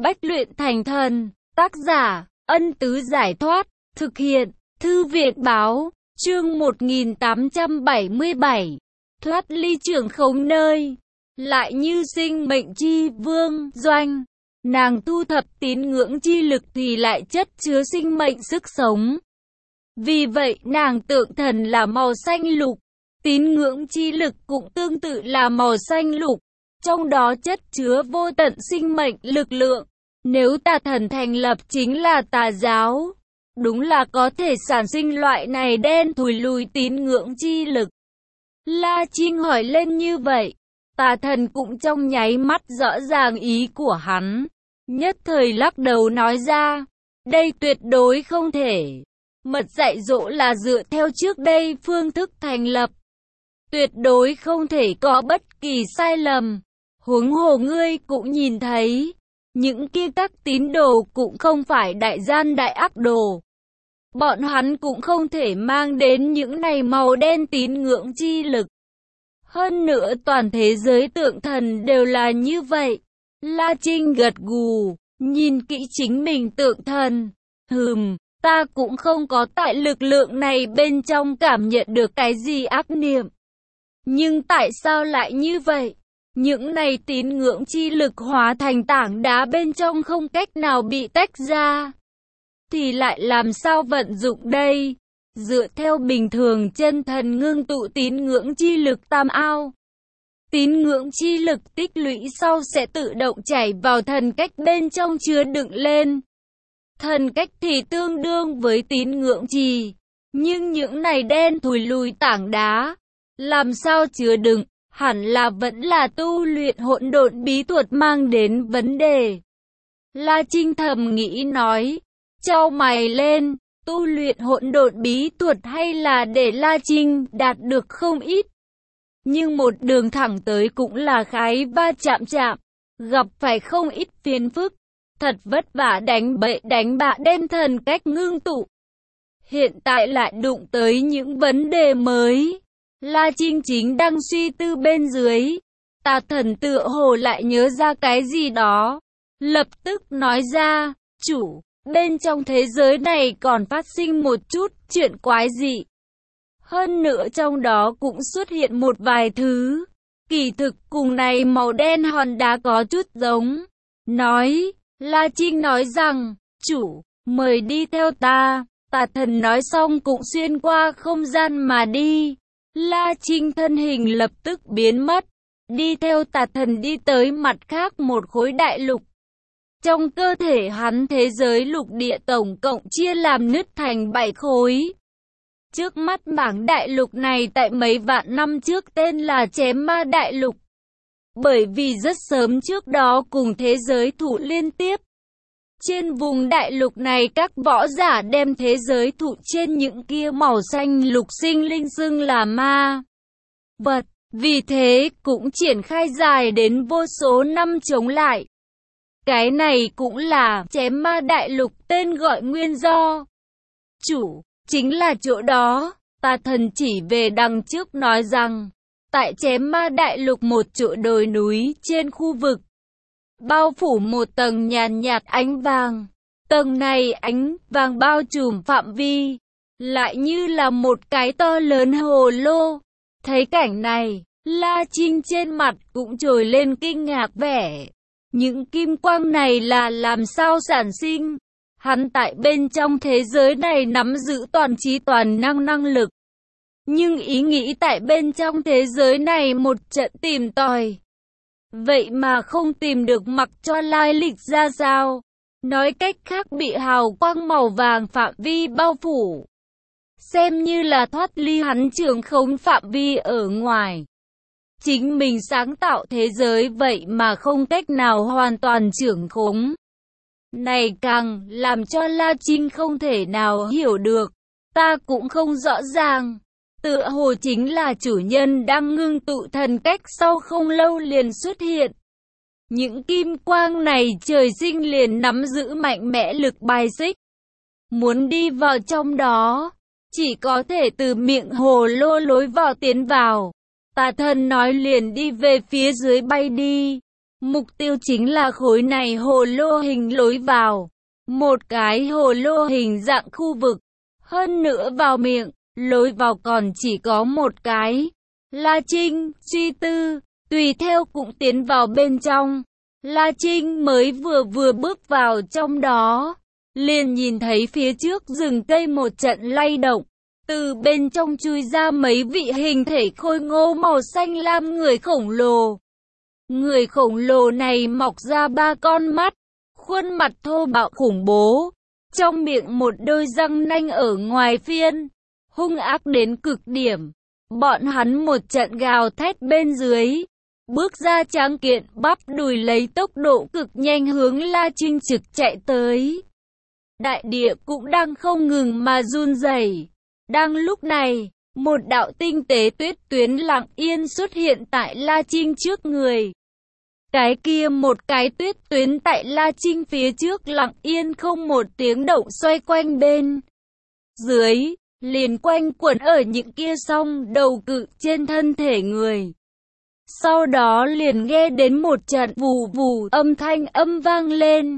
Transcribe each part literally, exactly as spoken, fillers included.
Bách luyện thành thần. Tác giả, Ân Tứ Giải Thoát. Thực hiện, Thư viện Báo. Chương một nghìn tám trăm bảy mươi bảy. Thoát ly trưởng khống nơi. Lại như sinh mệnh chi vương doanh. Nàng thu thập tín ngưỡng chi lực thì lại chất chứa sinh mệnh sức sống. Vì vậy nàng tượng thần là màu xanh lục. Tín ngưỡng chi lực cũng tương tự là màu xanh lục. Trong đó chất chứa vô tận sinh mệnh lực lượng. Nếu tà thần thành lập chính là tà giáo, đúng là có thể sản sinh loại này đen thùi lùi tín ngưỡng chi lực. La Trinh hỏi lên như vậy, tà thần cũng trong nháy mắt rõ ràng ý của hắn. Nhất thời lắc đầu nói ra, đây tuyệt đối không thể. Mật dạy dỗ là dựa theo trước đây phương thức thành lập. Tuyệt đối không thể có bất kỳ sai lầm. Huống hồ ngươi cũng nhìn thấy, những kia các tín đồ cũng không phải đại gian đại ác đồ. Bọn hắn cũng không thể mang đến những này màu đen tín ngưỡng chi lực. Hơn nữa toàn thế giới tượng thần đều là như vậy. La Trinh gật gù, nhìn kỹ chính mình tượng thần. Hừm, ta cũng không có tại lực lượng này bên trong cảm nhận được cái gì ác niệm. Nhưng tại sao lại như vậy? Những này tín ngưỡng chi lực hóa thành tảng đá bên trong không cách nào bị tách ra. Thì lại làm sao vận dụng đây? Dựa theo bình thường chân thần ngưng tụ tín ngưỡng chi lực tam ao. Tín ngưỡng chi lực tích lũy sau sẽ tự động chảy vào thần cách bên trong chứa đựng lên. Thần cách thì tương đương với tín ngưỡng trì. Nhưng những này đen thùi lùi tảng đá, làm sao chứa đựng? Hẳn là vẫn là tu luyện hỗn độn bí thuật mang đến vấn đề. La Trinh thầm nghĩ nói, chau mày lên, tu luyện hỗn độn bí thuật hay là để La Trinh đạt được không ít. Nhưng một đường thẳng tới cũng là khái va chạm chạm, gặp phải không ít phiền phức, thật vất vả đánh bậy đánh bạ đem thần cách ngưng tụ. Hiện tại lại đụng tới những vấn đề mới. La Trinh chính đang suy tư bên dưới, tà thần tựa hồ lại nhớ ra cái gì đó, lập tức nói ra, chủ, bên trong thế giới này còn phát sinh một chút chuyện quái dị. Hơn nữa trong đó cũng xuất hiện một vài thứ, kỳ thực cùng này màu đen hòn đá có chút giống. Nói, La Trinh nói rằng, chủ, mời đi theo ta, tà thần nói xong cũng xuyên qua không gian mà đi. La Trinh thân hình lập tức biến mất, đi theo tà thần đi tới mặt khác một khối đại lục. Trong cơ thể hắn thế giới lục địa tổng cộng chia làm nứt thành bảy khối. Trước mắt mảng đại lục này tại mấy vạn năm trước tên là Chém Ma Đại Lục. Bởi vì rất sớm trước đó cùng thế giới thụ liên tiếp. Trên vùng đại lục này các võ giả đem thế giới thụ trên những kia màu xanh lục sinh linh xưng là ma vật, vì thế cũng triển khai dài đến vô số năm chống lại. Cái này cũng là Chém Ma Đại Lục tên gọi nguyên do. Chủ, chính là chỗ đó, tà thần chỉ về đằng trước nói rằng, tại Chém Ma Đại Lục một chỗ đồi núi trên khu vực, bao phủ một tầng nhàn nhạt ánh vàng. Tầng này ánh vàng bao trùm phạm vi, lại như là một cái to lớn hồ lô. Thấy cảnh này, La Trinh trên mặt cũng trồi lên kinh ngạc vẻ. Những kim quang này là làm sao sản sinh? Hắn tại bên trong thế giới này nắm giữ toàn trí toàn năng năng lực. Nhưng ý nghĩ tại bên trong thế giới này một trận tìm tòi. Vậy mà không tìm được mặc cho lai lịch ra sao. Nói cách khác bị hào quang màu vàng phạm vi bao phủ. Xem như là thoát ly hắn trưởng khống phạm vi ở ngoài. Chính mình sáng tạo thế giới vậy mà không cách nào hoàn toàn trưởng khống. Này càng làm cho La Trinh không thể nào hiểu được. Ta cũng không rõ ràng. Tựa hồ chính là chủ nhân đang ngưng tụ thần cách sau không lâu liền xuất hiện. Những kim quang này trời sinh liền nắm giữ mạnh mẽ lực bài xích. Muốn đi vào trong đó, chỉ có thể từ miệng hồ lô lối vào tiến vào. Tà thần nói liền đi về phía dưới bay đi. Mục tiêu chính là khối này hồ lô hình lối vào. Một cái hồ lô hình dạng khu vực. Hơn nữa vào miệng, lối vào còn chỉ có một cái. La Trinh, suy tư, tùy theo cũng tiến vào bên trong. La Trinh mới vừa vừa bước vào trong đó, liền nhìn thấy phía trước rừng cây một trận lay động. Từ bên trong chui ra mấy vị hình thể khôi ngô màu xanh lam người khổng lồ. Người khổng lồ này mọc ra ba con mắt, khuôn mặt thô bạo khủng bố, trong miệng một đôi răng nanh ở ngoài phiên, hung ác đến cực điểm. Bọn hắn một trận gào thét bên dưới, bước ra tráng kiện bắp đùi lấy tốc độ cực nhanh hướng La Trinh trực chạy tới. Đại địa cũng đang không ngừng mà run rẩy. Đang lúc này, một đạo tinh tế tuyết tuyến lặng yên xuất hiện tại La Trinh trước người. Cái kia một cái tuyết tuyến tại La Trinh phía trước lặng yên không một tiếng động xoay quanh bên dưới, liền quanh quẩn ở những kia song đầu cự trên thân thể người. Sau đó liền nghe đến một trận vù vù âm thanh âm vang lên.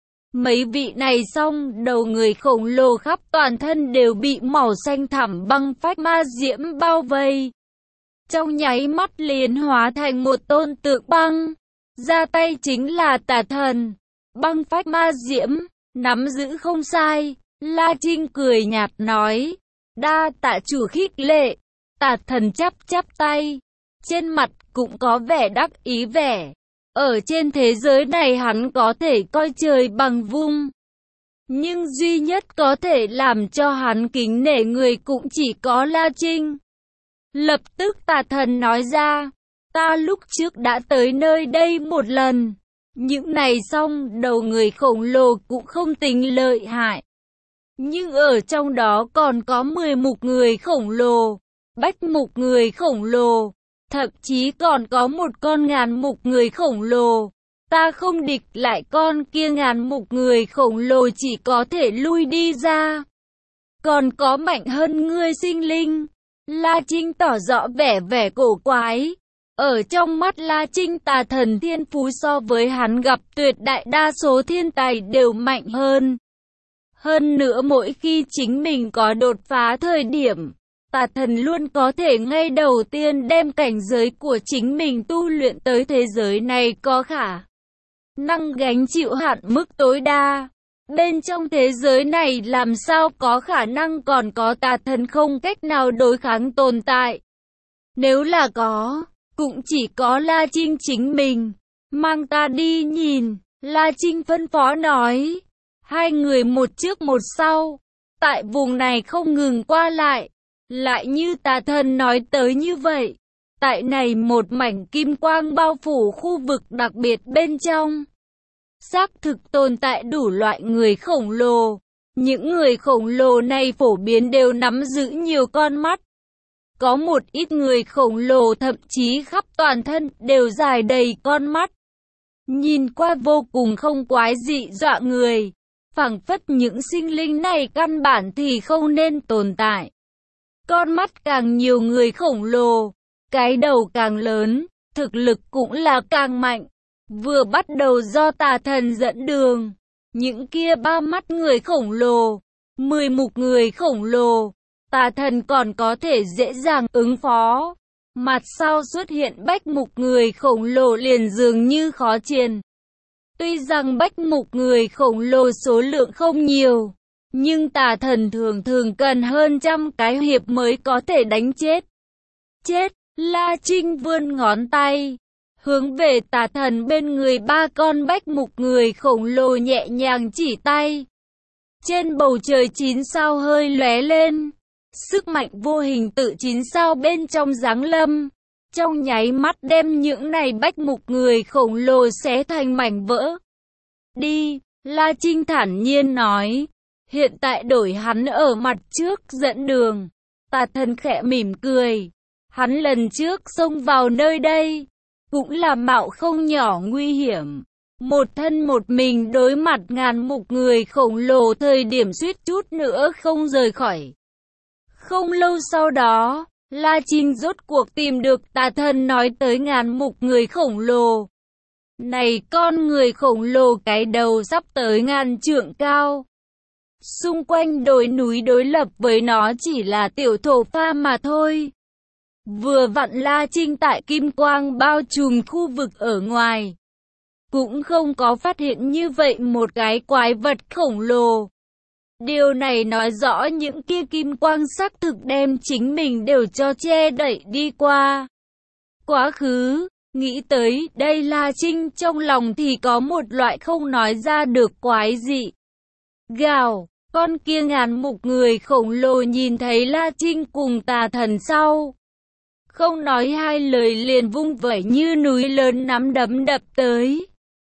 Mấy vị này song đầu người khổng lồ khắp toàn thân đều bị màu xanh thẳm băng phách ma diễm bao vây. Trong nháy mắt liền hóa thành một tôn tượng băng. Ra tay chính là tà thần. Băng phách ma diễm, nắm giữ không sai. La Trinh cười nhạt nói. Đa tạ chủ khích lệ. Tà thần chắp chắp tay. Trên mặt cũng có vẻ đắc ý vẻ. Ở trên thế giới này hắn có thể coi trời bằng vung. Nhưng duy nhất có thể làm cho hắn kính nể người cũng chỉ có La Trinh. Lập tức tà thần nói ra. Ta lúc trước đã tới nơi đây một lần. Những này xong đầu người khổng lồ cũng không tính lợi hại. Nhưng ở trong đó còn có mười mục người khổng lồ, bách mục người khổng lồ, thậm chí còn có một con ngàn mục người khổng lồ. Ta không địch lại con kia ngàn mục người khổng lồ chỉ có thể lui đi ra. Còn có mạnh hơn ngươi sinh linh. La Trinh tỏ rõ vẻ vẻ cổ quái. Ở trong mắt La Trinh tà thần thiên phú so với hắn gặp tuyệt đại đa số thiên tài đều mạnh hơn. Hơn nữa mỗi khi chính mình có đột phá thời điểm, tà thần luôn có thể ngay đầu tiên đem cảnh giới của chính mình tu luyện tới thế giới này có khả năng gánh chịu hạn mức tối đa. Bên trong thế giới này làm sao có khả năng còn có tà thần không cách nào đối kháng tồn tại. Nếu là có, cũng chỉ có La Trinh chính mình. Mang ta đi nhìn, La Trinh phân phó nói. Hai người một trước một sau, tại vùng này không ngừng qua lại. Lại như tà thần nói tới như vậy, tại này một mảnh kim quang bao phủ khu vực đặc biệt bên trong. Xác thực tồn tại đủ loại người khổng lồ. Những người khổng lồ này phổ biến đều nắm giữ nhiều con mắt. Có một ít người khổng lồ thậm chí khắp toàn thân đều dài đầy con mắt. Nhìn qua vô cùng không quái dị dọa người. Phảng phất những sinh linh này căn bản thì không nên tồn tại. Con mắt càng nhiều người khổng lồ, cái đầu càng lớn, thực lực cũng là càng mạnh. Vừa bắt đầu do tà thần dẫn đường, những kia ba mắt người khổng lồ, mười mục người khổng lồ, tà thần còn có thể dễ dàng ứng phó. Mặt sau xuất hiện bách mục người khổng lồ liền dường như khó triền. Tuy rằng bách mục người khổng lồ số lượng không nhiều, nhưng tà thần thường thường cần hơn trăm cái hiệp mới có thể đánh chết. Chết, La Trinh vươn ngón tay, hướng về tà thần bên người ba con bách mục người khổng lồ nhẹ nhàng chỉ tay. Trên bầu trời chín sao hơi lóe lên, sức mạnh vô hình tự chín sao bên trong giáng lâm. Trong nháy mắt đem những này bách mục người khổng lồ xé thành mảnh vỡ. Đi, La Trinh thản nhiên nói. Hiện tại đổi hắn ở mặt trước dẫn đường. Tà thần khẽ mỉm cười. Hắn lần trước xông vào nơi đây, cũng là mạo không nhỏ nguy hiểm. Một thân một mình đối mặt ngàn mục người khổng lồ thời điểm suýt chút nữa không rời khỏi. Không lâu sau đó, La Trinh rốt cuộc tìm được tà thần nói tới ngàn mục người khổng lồ. Này con người khổng lồ cái đầu sắp tới ngàn trượng cao. Xung quanh đồi núi đối lập với nó chỉ là tiểu thổ pha mà thôi. Vừa vặn La Trinh tại kim quang bao trùm khu vực ở ngoài. Cũng không có phát hiện như vậy một cái quái vật khổng lồ. Điều này nói rõ những kia kim quang xác thực đem chính mình đều cho che đậy đi qua. Quá khứ, nghĩ tới đây La Trinh trong lòng thì có một loại không nói ra được quái dị. Gào, con kia ngàn mục người khổng lồ nhìn thấy La Trinh cùng tà thần sau. Không nói hai lời liền vung vẩy như núi lớn nắm đấm đập tới.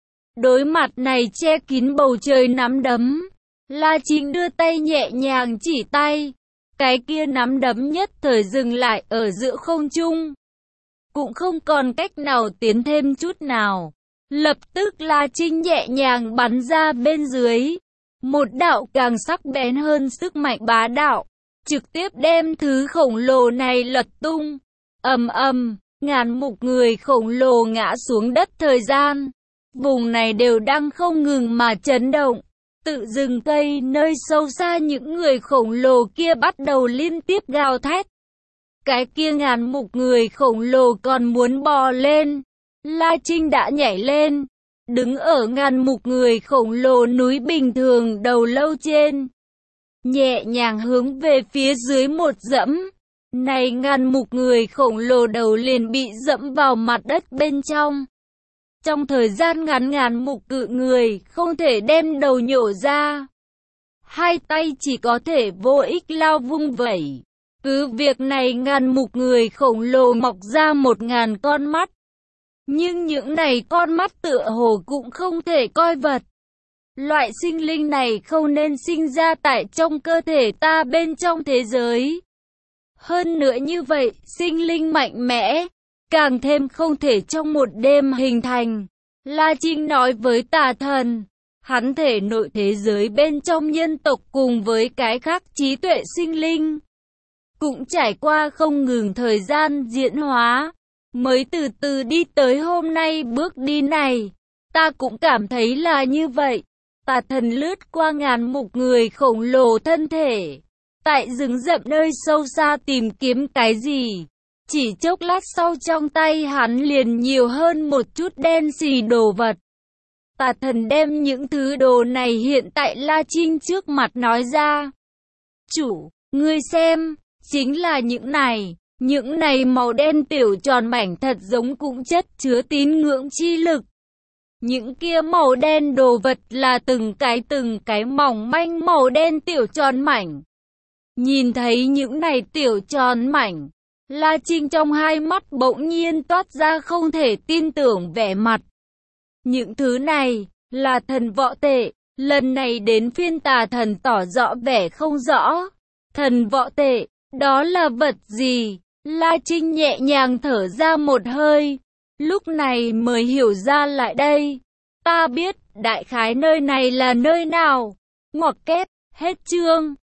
Đối mặt này che kín bầu trời nắm đấm. La Trinh đưa tay nhẹ nhàng chỉ tay. Cái kia nắm đấm nhất thời dừng lại ở giữa không trung. Cũng không còn cách nào tiến thêm chút nào. Lập tức La Trinh nhẹ nhàng bắn ra bên dưới. Một đạo càng sắc bén hơn sức mạnh bá đạo. Trực tiếp đem thứ khổng lồ này lật tung. Ầm ầm, ngàn mục người khổng lồ ngã xuống đất thời gian. Vùng này đều đang không ngừng mà chấn động. Tự rừng cây nơi sâu xa những người khổng lồ kia bắt đầu liên tiếp gào thét. Cái kia ngàn mục người khổng lồ còn muốn bò lên. La Trinh đã nhảy lên. Đứng ở ngàn mục người khổng lồ núi bình thường đầu lâu trên. Nhẹ nhàng hướng về phía dưới một dẫm. Này ngàn mục người khổng lồ đầu liền bị dẫm vào mặt đất bên trong. Trong thời gian ngắn ngàn mục cự người không thể đem đầu nhổ ra. Hai tay chỉ có thể vô ích lao vung vẩy. Cứ việc này ngàn mục người khổng lồ mọc ra một ngàn con mắt. Nhưng những này con mắt tựa hồ cũng không thể coi vật. Loại sinh linh này không nên sinh ra tại trong cơ thể ta bên trong thế giới. Hơn nữa như vậy, sinh linh mạnh mẽ, càng thêm không thể trong một đêm hình thành. La Trinh nói với tà thần, hắn thể nội thế giới bên trong nhân tộc cùng với cái khác trí tuệ sinh linh. Cũng trải qua không ngừng thời gian diễn hóa, mới từ từ đi tới hôm nay bước đi này. Ta cũng cảm thấy là như vậy. Tà thần lướt qua ngàn mục người khổng lồ thân thể. Tại rừng rậm nơi sâu xa tìm kiếm cái gì. Chỉ chốc lát sau trong tay hắn liền nhiều hơn một chút đen xì đồ vật. Tà thần đem những thứ đồ này hiện tại La Trinh trước mặt nói ra. Chủ, ngươi xem, chính là những này. Những này màu đen tiểu tròn mảnh thật giống cũng chất chứa tín ngưỡng chi lực. Những kia màu đen đồ vật là từng cái từng cái mỏng manh màu đen tiểu tròn mảnh. Nhìn thấy những này tiểu tròn mảnh, La Trinh trong hai mắt bỗng nhiên toát ra không thể tin tưởng vẻ mặt. Những thứ này là thần võ tệ, lần này đến phiên tà thần tỏ rõ vẻ không rõ. Thần võ tệ, đó là vật gì? La Trinh nhẹ nhàng thở ra một hơi, lúc này mới hiểu ra lại đây. Ta biết, đại khái nơi này là nơi nào. Ngoặc kép, hết chương.